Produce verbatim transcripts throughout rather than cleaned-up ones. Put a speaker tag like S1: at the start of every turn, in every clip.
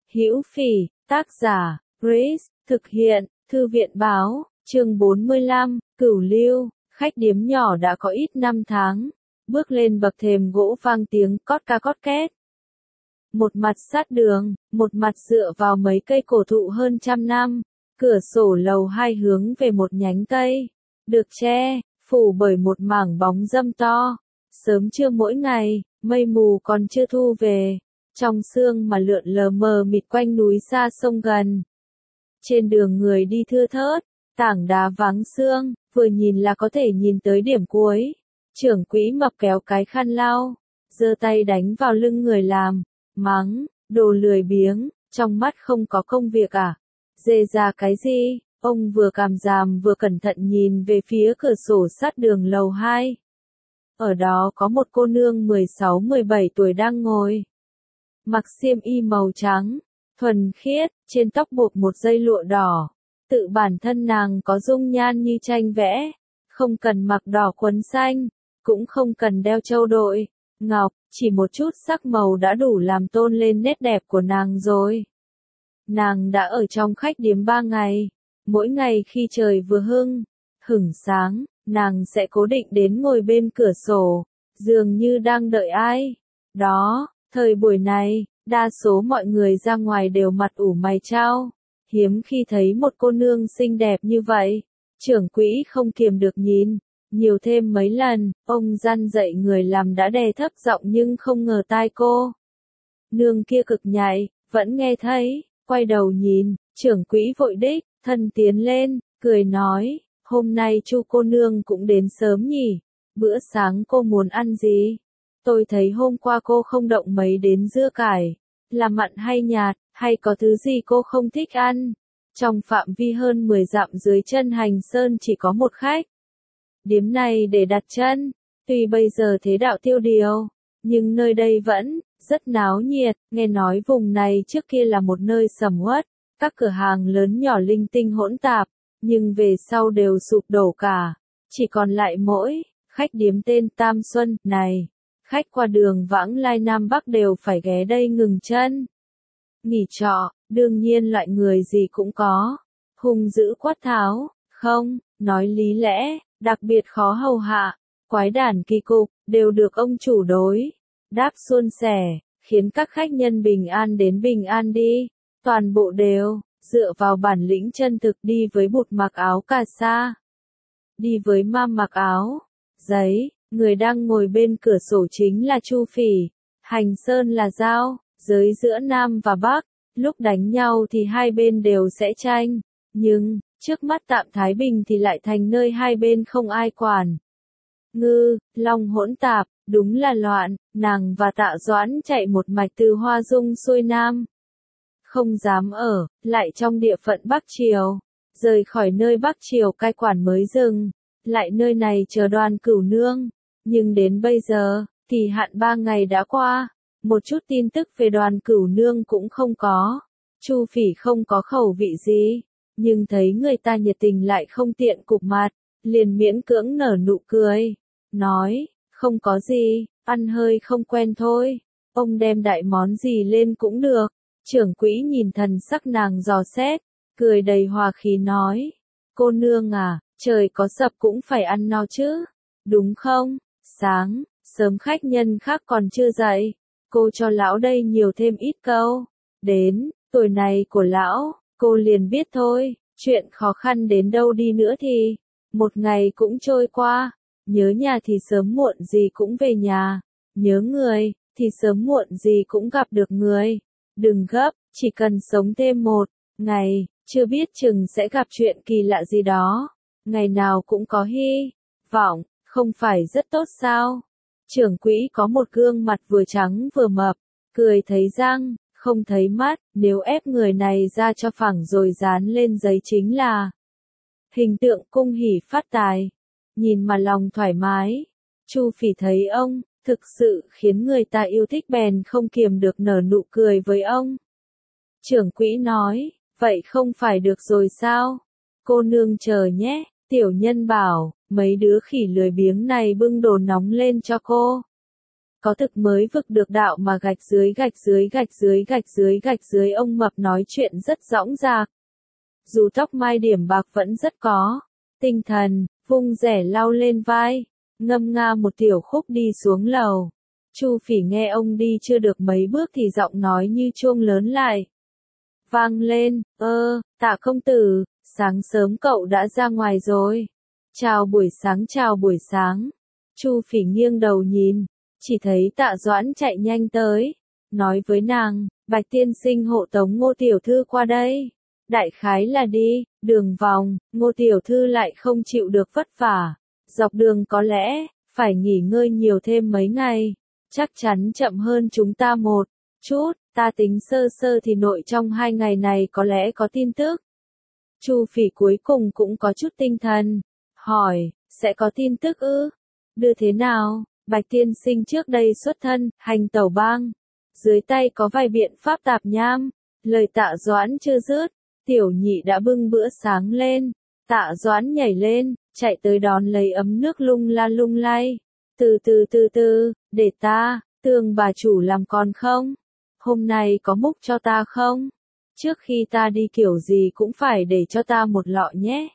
S1: Hữu Phỉ, tác giả, Grace, thực hiện, Thư viện báo, chương bốn mươi lăm, Cửu Lưu, khách điếm nhỏ đã có ít năm tháng, bước lên bậc thềm gỗ vang tiếng cót ca cót két. Một mặt sát đường, một mặt dựa vào mấy cây cổ thụ hơn trăm năm, cửa sổ lầu hai hướng về một nhánh cây, được che, phủ bởi một mảng bóng râm to. Sớm trưa mỗi ngày, mây mù còn chưa thu về, trong sương mà lượn lờ mờ mịt quanh núi xa sông gần. Trên đường người đi thưa thớt, tảng đá vắng sương, vừa nhìn là có thể nhìn tới điểm cuối. Trưởng quỹ mập kéo cái khăn lau, giơ tay đánh vào lưng người làm, mắng, đồ lười biếng, trong mắt không có công việc à? Dê ra cái gì? Ông vừa càm ràm vừa cẩn thận nhìn về phía cửa sổ sát đường lầu hai. Ở đó có một cô nương mười sáu mười bảy tuổi đang ngồi. Mặc xiêm y màu trắng, thuần khiết, trên tóc buộc một dây lụa đỏ. Tự bản thân nàng có dung nhan như tranh vẽ, không cần mặc đỏ quấn xanh, cũng không cần đeo châu đội, ngọc, chỉ một chút sắc màu đã đủ làm tôn lên nét đẹp của nàng rồi. Nàng đã ở trong khách điếm ba ngày, mỗi ngày khi trời vừa hưng, hửng sáng, nàng sẽ cố định đến ngồi bên cửa sổ, dường như đang đợi ai. Đó, thời buổi này, đa số mọi người ra ngoài đều mặt ủ mày chao, hiếm khi thấy một cô nương xinh đẹp như vậy. Trưởng quỹ không kiềm được nhìn, nhiều thêm mấy lần, ông răn dạy người làm đã đè thấp giọng nhưng không ngờ tai cô nương kia cực nhạy, vẫn nghe thấy, quay đầu nhìn, trưởng quỹ vội đích, thân tiến lên, cười nói, hôm nay Chu cô nương cũng đến sớm nhỉ, bữa sáng cô muốn ăn gì? Tôi thấy hôm qua cô không động mấy đến dưa cải, là mặn hay nhạt, hay có thứ gì cô không thích ăn? Trong phạm vi hơn mười dặm dưới chân Hành Sơn chỉ có một khách điếm này để đặt chân, tuy bây giờ thế đạo tiêu điều, nhưng nơi đây vẫn rất náo nhiệt, nghe nói vùng này trước kia là một nơi sầm uất, các cửa hàng lớn nhỏ linh tinh hỗn tạp, nhưng về sau đều sụp đổ cả, chỉ còn lại mỗi khách điếm tên Tam Xuân này. Khách qua đường vãng lai Nam Bắc đều phải ghé đây ngừng chân. Nghỉ trọ, đương nhiên loại người gì cũng có. Hung dữ quát tháo, không, nói lý lẽ, đặc biệt khó hầu hạ, quái đản kỳ cục, đều được ông chủ đối đáp suôn sẻ, khiến các khách nhân bình an đến bình an đi. Toàn bộ đều dựa vào bản lĩnh chân thực đi với bụt mặc áo cà sa, đi với ma mặc áo giấy. Người đang ngồi bên cửa sổ chính là Chu Phỉ, Hành Sơn là giao giới giữa Nam và Bắc, lúc đánh nhau thì hai bên đều sẽ tranh, nhưng trước mắt tạm thái bình thì lại thành nơi hai bên không ai quản. Ngư, Long hỗn tạp, đúng là loạn, nàng và Tạ Doãn chạy một mạch từ Hoa Dung xuôi Nam. Không dám ở, lại trong địa phận Bắc Triều, rời khỏi nơi Bắc Triều cai quản mới dừng, lại nơi này chờ Đoàn Cửu Nương. Nhưng đến bây giờ, thì hạn ba ngày đã qua, một chút tin tức về Đoàn Cửu Nương cũng không có. Chu Phỉ không có khẩu vị gì, nhưng thấy người ta nhiệt tình lại không tiện cụp mặt, liền miễn cưỡng nở nụ cười, nói, không có gì, ăn hơi không quen thôi, ông đem đại món gì lên cũng được. Trưởng quỹ nhìn thần sắc nàng dò xét, cười đầy hòa khí nói, cô nương à, trời có sập cũng phải ăn no chứ, đúng không? Sáng, sớm khách nhân khác còn chưa dậy, cô cho lão đây nhiều thêm ít câu. Đến, tuổi này của lão, cô liền biết thôi, chuyện khó khăn đến đâu đi nữa thì, một ngày cũng trôi qua, nhớ nhà thì sớm muộn gì cũng về nhà, nhớ người, thì sớm muộn gì cũng gặp được người. Đừng gấp, chỉ cần sống thêm một ngày, chưa biết chừng sẽ gặp chuyện kỳ lạ gì đó, ngày nào cũng có hy vọng. Không phải rất tốt sao? Trưởng quỹ có một gương mặt vừa trắng vừa mập, cười thấy răng, không thấy mắt, nếu ép người này ra cho phẳng rồi dán lên giấy chính là hình tượng cung hỉ phát tài. Nhìn mà lòng thoải mái, Chu Phỉ thấy ông, thực sự khiến người ta yêu thích bèn không kiềm được nở nụ cười với ông. Trưởng quỹ nói, vậy không phải được rồi sao? Cô nương chờ nhé, tiểu nhân bảo. Mấy đứa khỉ lười biếng này bưng đồ nóng lên cho cô. có thực mới vực được đạo mà gạch dưới gạch dưới gạch dưới gạch dưới gạch dưới ông mập nói chuyện rất dõng dạc. Dù tóc mai điểm bạc vẫn rất có tinh thần, vung rẻ lau lên vai, ngâm nga một tiểu khúc đi xuống lầu. Chu Phỉ nghe ông đi chưa được mấy bước thì giọng nói như chuông lớn lại vang lên, ơ, Tạ công tử, sáng sớm cậu đã ra ngoài rồi. Chào buổi sáng chào buổi sáng. Chu Phỉ nghiêng đầu nhìn, chỉ thấy Tạ Doãn chạy nhanh tới, nói với nàng, Bạch tiên sinh hộ tống Ngô tiểu thư qua đây. Đại khái là đi, đường vòng, Ngô tiểu thư lại không chịu được vất vả. Dọc đường có lẽ, phải nghỉ ngơi nhiều thêm mấy ngày. Chắc chắn chậm hơn chúng ta một chút, ta tính sơ sơ thì nội trong hai ngày này có lẽ có tin tức. Chu Phỉ cuối cùng cũng có chút tinh thần, hỏi, sẽ có tin tức ư? Đưa thế nào? Bạch tiên sinh trước đây xuất thân, hành tẩu bang. Dưới tay có vài biện pháp tạp nham. Lời Tạ Doãn chưa dứt, tiểu nhị đã bưng bữa sáng lên. Tạ Doãn nhảy lên, chạy tới đón lấy ấm nước lung la lung lay. Từ từ từ từ, để ta, Tường bà chủ làm còn không? Hôm nay có múc cho ta không? Trước khi ta đi kiểu gì cũng phải để cho ta một lọ nhé.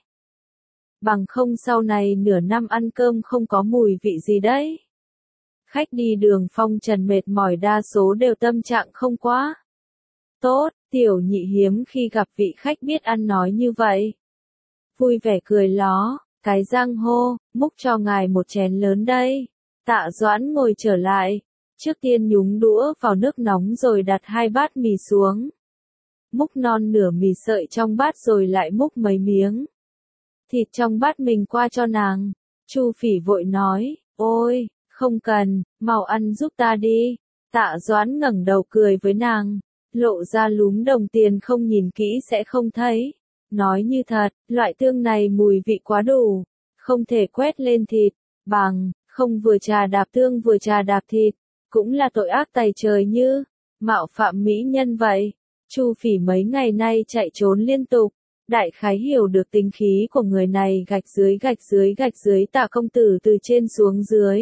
S1: Bằng không sau này nửa năm ăn cơm không có mùi vị gì đấy. Khách đi đường phong trần mệt mỏi đa số đều tâm trạng không quá tốt, tiểu nhị hiếm khi gặp vị khách biết ăn nói như vậy. Vui vẻ cười ló, cái răng hô, múc cho ngài một chén lớn đây. Tạ Doãn ngồi trở lại, trước tiên nhúng đũa vào nước nóng rồi đặt hai bát mì xuống. Múc non nửa mì sợi trong bát rồi lại múc mấy miếng thịt trong bát mình qua cho nàng. Chu Phỉ vội nói, ôi, không cần, mau ăn giúp ta đi. Tạ Doãn ngẩng đầu cười với nàng, lộ ra lúm đồng tiền không nhìn kỹ sẽ không thấy. Nói như thật, loại tương này mùi vị quá đủ, không thể quét lên thịt, bằng, không vừa trà đạp tương vừa trà đạp thịt, cũng là tội ác tày trời như, mạo phạm mỹ nhân vậy. Chu Phỉ mấy ngày nay chạy trốn liên tục, đại khái hiểu được tính khí của người này gạch dưới gạch dưới gạch dưới Tạ công tử từ trên xuống dưới.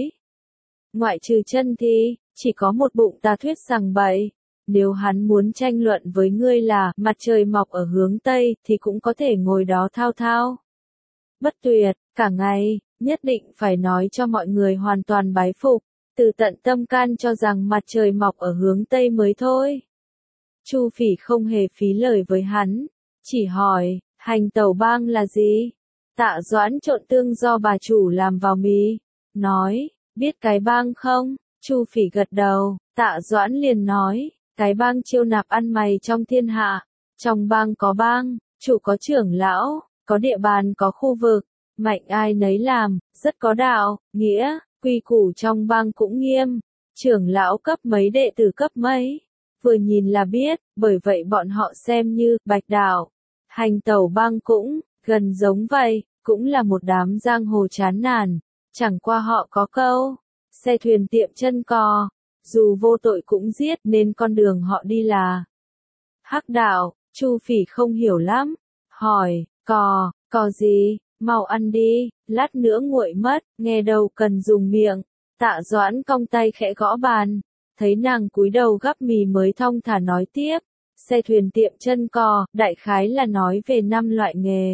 S1: Ngoại trừ chân thì, chỉ có một bụng tà thuyết rằng bậy. Nếu hắn muốn tranh luận với ngươi là mặt trời mọc ở hướng Tây thì cũng có thể ngồi đó thao thao bất tuyệt, cả ngày, nhất định phải nói cho mọi người hoàn toàn bái phục, từ tận tâm can cho rằng mặt trời mọc ở hướng Tây mới thôi. Chu Phỉ không hề phí lời với hắn, chỉ hỏi, hành tẩu bang là gì? Tạ Doãn trộn tương do bà chủ làm vào mì, nói, biết cái bang không? Chu Phỉ gật đầu, Tạ Doãn liền nói, cái bang chiêu nạp ăn mày trong thiên hạ, trong bang có bang, chủ có trưởng lão, có địa bàn có khu vực, mạnh ai nấy làm, rất có đạo, nghĩa, quy củ trong bang cũng nghiêm, trưởng lão cấp mấy đệ tử cấp mấy, vừa nhìn là biết, bởi vậy bọn họ xem như bạch đạo. Hành tẩu bang cũng, gần giống vậy, cũng là một đám giang hồ chán nản, chẳng qua họ có câu, xe thuyền tiệm chân cò, dù vô tội cũng giết nên con đường họ đi là hắc đạo. Chu Phỉ không hiểu lắm, hỏi, cò, cò gì, mau ăn đi, lát nữa nguội mất, nghe đâu cần dùng miệng. Tạ Doãn cong tay khẽ gõ bàn, thấy nàng cúi đầu gắp mì mới thong thả nói tiếp, xe thuyền tiệm chân cò, đại khái là nói về năm loại nghề.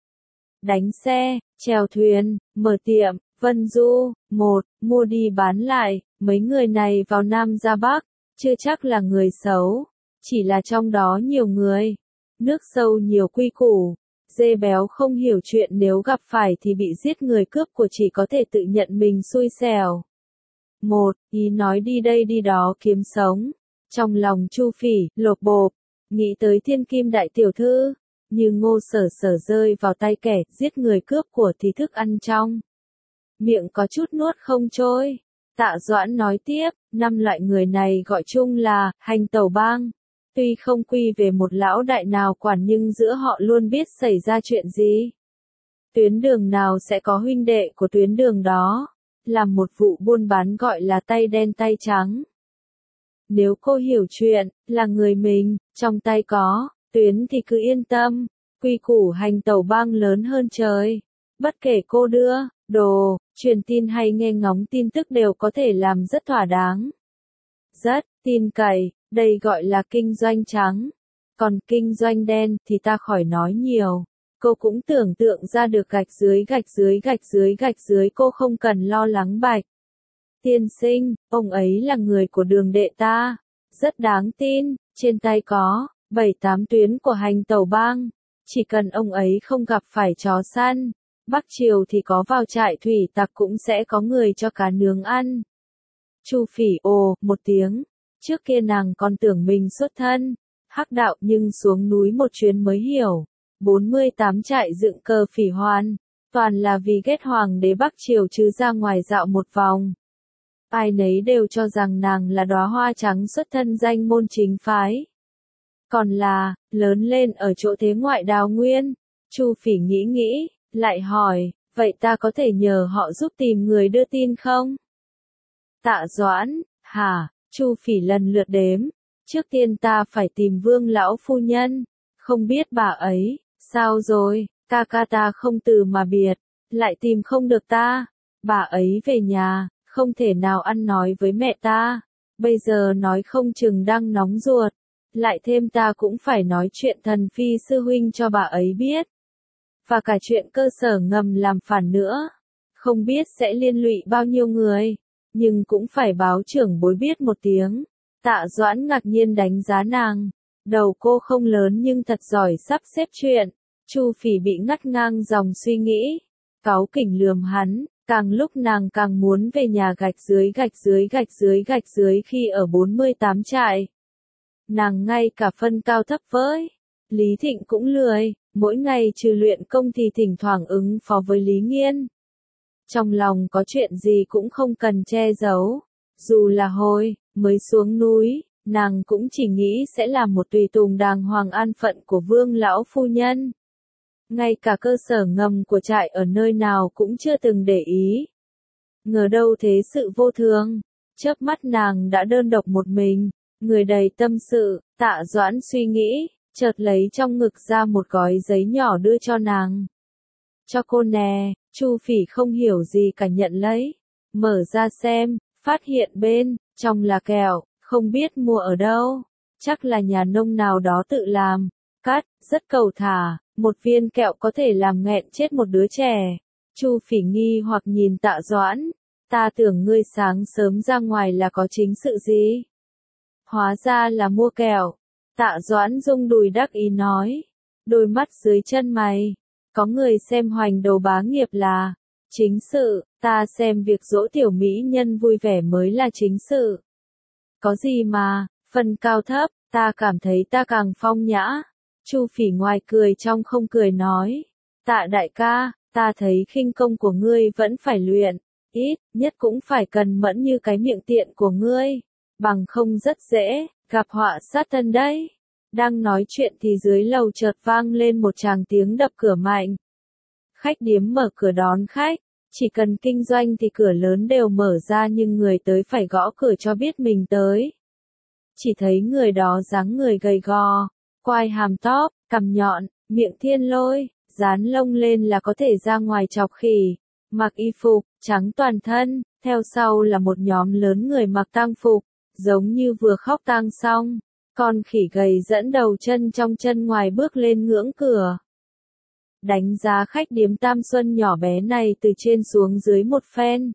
S1: Đánh xe, chèo thuyền, mở tiệm, vân du, một, mua đi bán lại, mấy người này vào Nam ra Bắc, chưa chắc là người xấu, chỉ là trong đó nhiều người, nước sâu nhiều quy củ, dê béo không hiểu chuyện nếu gặp phải thì bị giết người cướp của chỉ có thể tự nhận mình xui xẻo. Một, ý nói đi đây đi đó kiếm sống. Trong lòng Chu Phỉ, lột bộp, nghĩ tới thiên kim đại tiểu thư, như Ngô Sở Sở rơi vào tay kẻ giết người cướp của thì thức ăn trong miệng có chút nuốt không trôi. Tạ Doãn nói tiếp, năm loại người này gọi chung là hành tẩu bang. Tuy không quy về một lão đại nào quản nhưng giữa họ luôn biết xảy ra chuyện gì. Tuyến đường nào sẽ có huynh đệ của tuyến đường đó. Làm một vụ buôn bán gọi là tay đen tay trắng. Nếu cô hiểu chuyện, là người mình, trong tay có, tuyến thì cứ yên tâm. Quy củ hành tẩu bang lớn hơn trời. Bất kể cô đưa, đồ, truyền tin hay nghe ngóng tin tức đều có thể làm rất thỏa đáng. Rất tin cậy, đây gọi là kinh doanh trắng. Còn kinh doanh đen thì ta khỏi nói nhiều. Cô cũng tưởng tượng ra được gạch dưới gạch dưới gạch dưới gạch dưới, cô không cần lo lắng Bạch tiên sinh, ông ấy là người của Đường đệ ta, rất đáng tin, trên tay có bảy tám tuyến của hành tẩu bang, chỉ cần ông ấy không gặp phải chó săn, Bắc Triều thì có vào trại thủy tặc cũng sẽ có người cho cá nướng ăn. Chu Phỉ ồ một tiếng, trước kia nàng còn tưởng mình xuất thân hắc đạo, nhưng xuống núi một chuyến mới hiểu, bốn mươi tám trại dựng cờ phỉ hoan, toàn là vì ghét hoàng đế Bắc Triều chứ ra ngoài dạo một vòng. Ai nấy đều cho rằng nàng là đóa hoa trắng xuất thân danh môn chính phái. Còn là, lớn lên ở chỗ thế ngoại đào nguyên. Chu Phỉ nghĩ nghĩ, lại hỏi, vậy ta có thể nhờ họ giúp tìm người đưa tin không? Tạ Doãn, hả? Chu Phỉ lần lượt đếm. Trước tiên ta phải tìm Vương lão phu nhân. Không biết bà ấy, sao rồi, ca ca ta không từ mà biệt, lại tìm không được ta. Bà ấy về nhà, không thể nào ăn nói với mẹ ta. Bây giờ nói không chừng đang nóng ruột. Lại thêm ta cũng phải nói chuyện thần phi sư huynh cho bà ấy biết. Và cả chuyện cơ sở ngầm làm phản nữa. Không biết sẽ liên lụy bao nhiêu người. Nhưng cũng phải báo trưởng bối biết một tiếng. Tạ Doãn ngạc nhiên đánh giá nàng. Đầu cô không lớn nhưng thật giỏi sắp xếp chuyện. Chu Phỉ bị ngắt ngang dòng suy nghĩ. Cáu kỉnh lườm hắn. Càng lúc nàng càng muốn về nhà gạch dưới gạch dưới gạch dưới gạch dưới khi ở bốn mươi tám trại. Nàng ngay cả phân cao thấp với Lý Thịnh cũng lười, mỗi ngày trừ luyện công thì thỉnh thoảng ứng phó với Lý Nghiên. Trong lòng có chuyện gì cũng không cần che giấu, dù là hồi mới xuống núi, nàng cũng chỉ nghĩ sẽ là một tùy tùng đàng hoàng an phận của Vương lão phu nhân. Ngay cả cơ sở ngầm của trại ở nơi nào cũng chưa từng để ý. Ngờ đâu thế sự vô thường, chớp mắt nàng đã đơn độc một mình. Người đầy tâm sự, Tạ Doãn suy nghĩ, chợt lấy trong ngực ra một gói giấy nhỏ đưa cho nàng. Cho cô nè, Chu Phỉ không hiểu gì cả nhận lấy. Mở ra xem, phát hiện bên, trong là kẹo, không biết mua ở đâu. Chắc là nhà nông nào đó tự làm. Cắt, rất cầu thả, một viên kẹo có thể làm nghẹn chết một đứa trẻ. Chu Phỉ nghi hoặc nhìn Tạ Doãn. Ta tưởng ngươi sáng sớm ra ngoài là có chính sự gì? Hóa ra là mua kẹo. Tạ Doãn rung đùi đắc ý nói. Đôi mắt dưới chân mày. Có người xem hoành đầu bá nghiệp là chính sự, ta xem việc dỗ tiểu mỹ nhân vui vẻ mới là chính sự. Có gì mà, phần cao thấp, ta cảm thấy ta càng phong nhã. Chu Phỉ ngoài cười trong không cười nói. Tạ đại ca, ta thấy khinh công của ngươi vẫn phải luyện. Ít, nhất cũng phải cần mẫn như cái miệng tiện của ngươi. Bằng không rất dễ, gặp họa sát thân đấy. Đang nói chuyện thì dưới lầu chợt vang lên một tràng tiếng đập cửa mạnh. Khách điếm mở cửa đón khách, chỉ cần kinh doanh thì cửa lớn đều mở ra nhưng người tới phải gõ cửa cho biết mình tới. Chỉ thấy người đó dáng người gầy gò, quai hàm tóp, cằm nhọn, miệng thiên lôi, dán lông lên là có thể ra ngoài chọc khỉ. Mặc y phục, trắng toàn thân, theo sau là một nhóm lớn người mặc tang phục, giống như vừa khóc tang xong. Con khỉ gầy dẫn đầu chân trong chân ngoài bước lên ngưỡng cửa. Đánh giá khách điếm Tam Xuân nhỏ bé này từ trên xuống dưới một phen.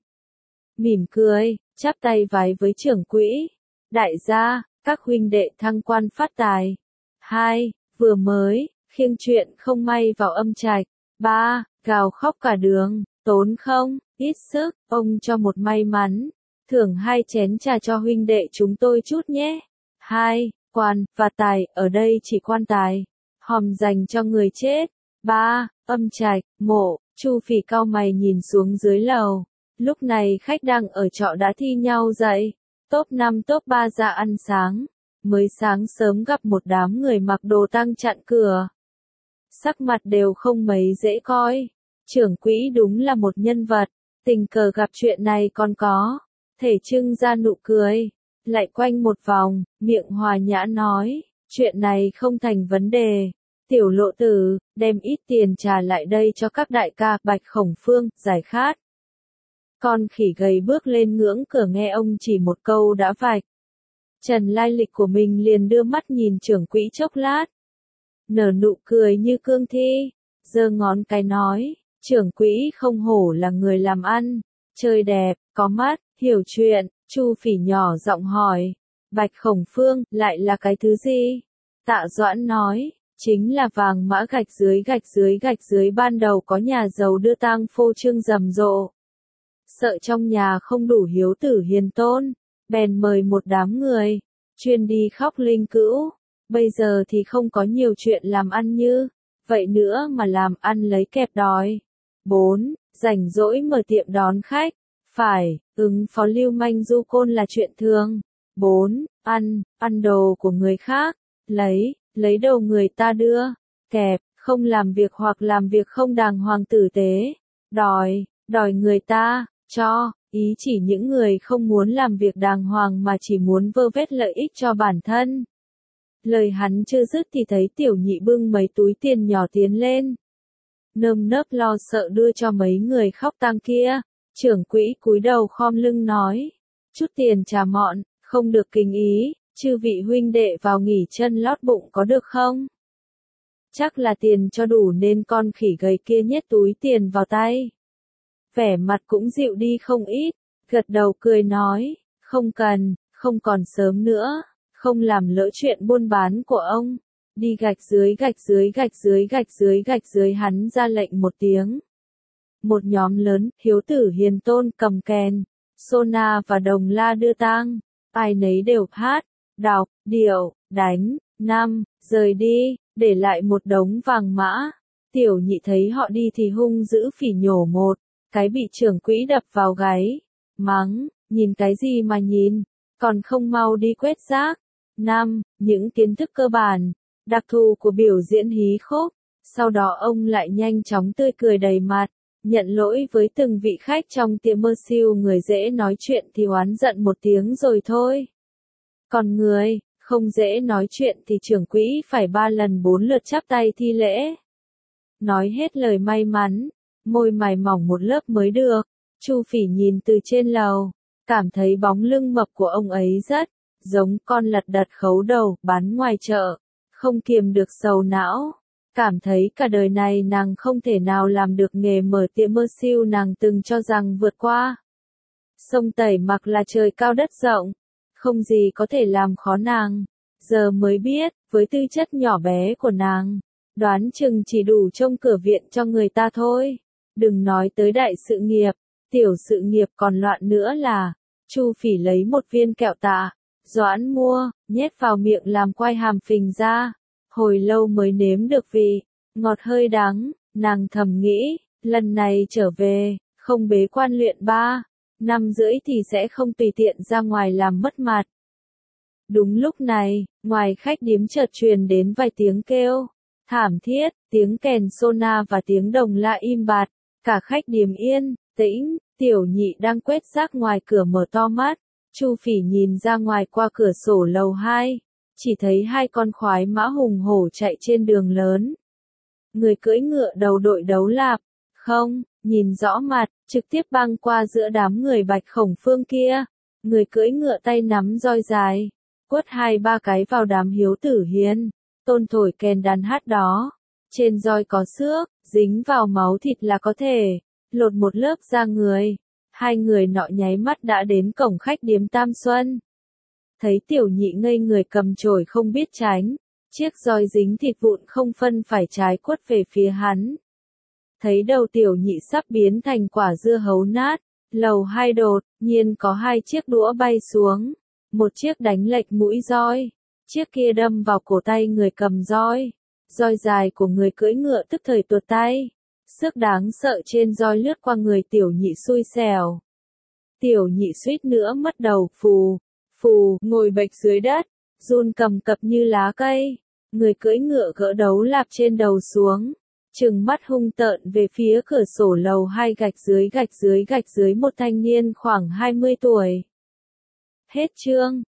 S1: Mỉm cười, chắp tay vái với trưởng quỹ. Đại gia, các huynh đệ thăng quan phát tài. Hai, vừa mới, khiêng chuyện không may vào âm trạch. Ba, gào khóc cả đường, tốn không, ít sức, ông cho một may mắn. Thưởng hai chén trà cho huynh đệ chúng tôi chút nhé. Hai, quan, và tài, ở đây chỉ quan tài. Hòm dành cho người chết. Ba, âm trạch, mộ, Chu Phỉ cau mày nhìn xuống dưới lầu. Lúc này khách đang ở trọ đã thi nhau dậy. Top năm top ba ra ăn sáng. Mới sáng sớm gặp một đám người mặc đồ tang chặn cửa. Sắc mặt đều không mấy dễ coi. Trưởng quỹ đúng là một nhân vật. Tình cờ gặp chuyện này còn có. Thể trưng ra nụ cười. Lại quanh một vòng, miệng hòa nhã nói. Chuyện này không thành vấn đề. Tiểu lộ tử, đem ít tiền trả lại đây cho các đại ca Bạch Khổng Phương, giải khát. Con khỉ gầy bước lên ngưỡng cửa nghe ông chỉ một câu đã vạch trần lai lịch của mình, liền đưa mắt nhìn trưởng quỹ chốc lát. Nở nụ cười như cương thi, giơ ngón cái nói, trưởng quỹ không hổ là người làm ăn, chơi đẹp, có mắt, hiểu chuyện. Chu Phỉ nhỏ giọng hỏi, Bạch Khổng Phương, lại là cái thứ gì? Tạ Doãn nói, chính là vàng mã gạch dưới gạch dưới gạch dưới ban đầu có nhà giàu đưa tang phô trương rầm rộ. Sợ trong nhà không đủ hiếu tử hiền tôn, bèn mời một đám người, chuyên đi khóc linh cữu. Bây giờ thì không có nhiều chuyện làm ăn như vậy nữa mà làm ăn lấy kẹp đòi. bốn. Rảnh rỗi mở tiệm đón khách. Phải, ứng phó lưu manh du côn là chuyện thường. bốn. Ăn, ăn đồ của người khác. Lấy, lấy đồ người ta đưa. Kẹp, không làm việc hoặc làm việc không đàng hoàng tử tế. Đòi, đòi người ta, cho, ý chỉ những người không muốn làm việc đàng hoàng mà chỉ muốn vơ vét lợi ích cho bản thân. Lời hắn chưa dứt thì thấy tiểu nhị bưng mấy túi tiền nhỏ tiến lên. Nơm nớp lo sợ đưa cho mấy người khóc tang kia. Trưởng quỹ cúi đầu khom lưng nói, chút tiền trả mọn, không được kinh ý, chư vị huynh đệ vào nghỉ chân lót bụng có được không? Chắc là tiền cho đủ nên con khỉ gầy kia nhét túi tiền vào tay. Vẻ mặt cũng dịu đi không ít, gật đầu cười nói, không cần, không còn sớm nữa, không làm lỡ chuyện buôn bán của ông. Đi gạch dưới gạch dưới gạch dưới gạch dưới gạch dưới hắn ra lệnh một tiếng. Một nhóm lớn, hiếu tử hiền tôn cầm kèn, sona và đồng la đưa tang, ai nấy đều hát, đọc, điệu, đánh, năm, rời đi, để lại một đống vàng mã. Tiểu nhị thấy họ đi thì hung dữ phỉ nhổ một cái bị trưởng quỹ đập vào gáy, mắng, nhìn cái gì mà nhìn, còn không mau đi quét rác. năm. Những kiến thức cơ bản, đặc thù của biểu diễn hí khúc. Sau đó ông lại nhanh chóng tươi cười đầy mặt, nhận lỗi với từng vị khách trong tiệm mơ siêu. Người dễ nói chuyện thì oán giận một tiếng rồi thôi. Còn người không dễ nói chuyện thì trưởng quỹ phải ba lần bốn lượt chắp tay thi lễ. Nói hết lời may mắn, môi mài mỏng một lớp mới được. Chu Phỉ nhìn từ trên lầu, cảm thấy bóng lưng mập của ông ấy rất giống con lật đật khấu đầu bán ngoài chợ, không kiềm được sầu não. Cảm thấy cả đời này nàng không thể nào làm được nghề mở tiệm mơ siêu nàng từng cho rằng vượt qua sông Tẩy Mặc là trời cao đất rộng, không gì có thể làm khó nàng. Giờ mới biết, với tư chất nhỏ bé của nàng, đoán chừng chỉ đủ trông cửa viện cho người ta thôi. Đừng nói tới đại sự nghiệp, tiểu sự nghiệp còn loạn nữa là. Chu Phỉ lấy một viên kẹo Tạ Doãn mua, nhét vào miệng làm quai hàm phình ra. Hồi lâu mới nếm được vị, ngọt hơi đắng, nàng thầm nghĩ, lần này trở về, không bế quan luyện ba, năm rưỡi thì sẽ không tùy tiện ra ngoài làm mất mặt. Đúng lúc này, ngoài khách điếm chợt truyền đến vài tiếng kêu, thảm thiết, tiếng kèn sona và tiếng đồng la im bặt, cả khách điếm yên, tĩnh. Tiểu nhị đang quét rác ngoài cửa mở to mắt, Chu Phỉ nhìn ra ngoài qua cửa sổ lầu hai. Chỉ thấy hai con khoái mã hùng hổ chạy trên đường lớn. Người cưỡi ngựa đầu đội đấu lạp, không, nhìn rõ mặt, trực tiếp băng qua giữa đám người Bạch Khổng Phương kia. Người cưỡi ngựa tay nắm roi dài, quất hai ba cái vào đám hiếu tử hiền, tôn thổi kèn đàn hát đó. Trên roi có xước, dính vào máu thịt là có thể lột một lớp da người. Hai người nọ nháy mắt đã đến cổng khách điếm Tam Xuân. Thấy tiểu nhị ngây người cầm chổi không biết tránh, chiếc roi dính thịt vụn không phân phải trái quất về phía hắn. Thấy đầu tiểu nhị sắp biến thành quả dưa hấu nát, lầu hai đột nhiên có hai chiếc đũa bay xuống, một chiếc đánh lệch mũi roi, chiếc kia đâm vào cổ tay người cầm roi. Roi dài của người cưỡi ngựa tức thời tuột tay, sức đáng sợ trên roi lướt qua người tiểu nhị xui xẻo. Tiểu nhị suýt nữa mất đầu, phù phù, ngồi bệt dưới đất, run cầm cập như lá cây. Người cưỡi ngựa gỡ đấu lạp trên đầu xuống, trừng mắt hung tợn về phía cửa sổ lầu hai gạch dưới gạch dưới gạch dưới một thanh niên khoảng hai mươi tuổi. Hết chương.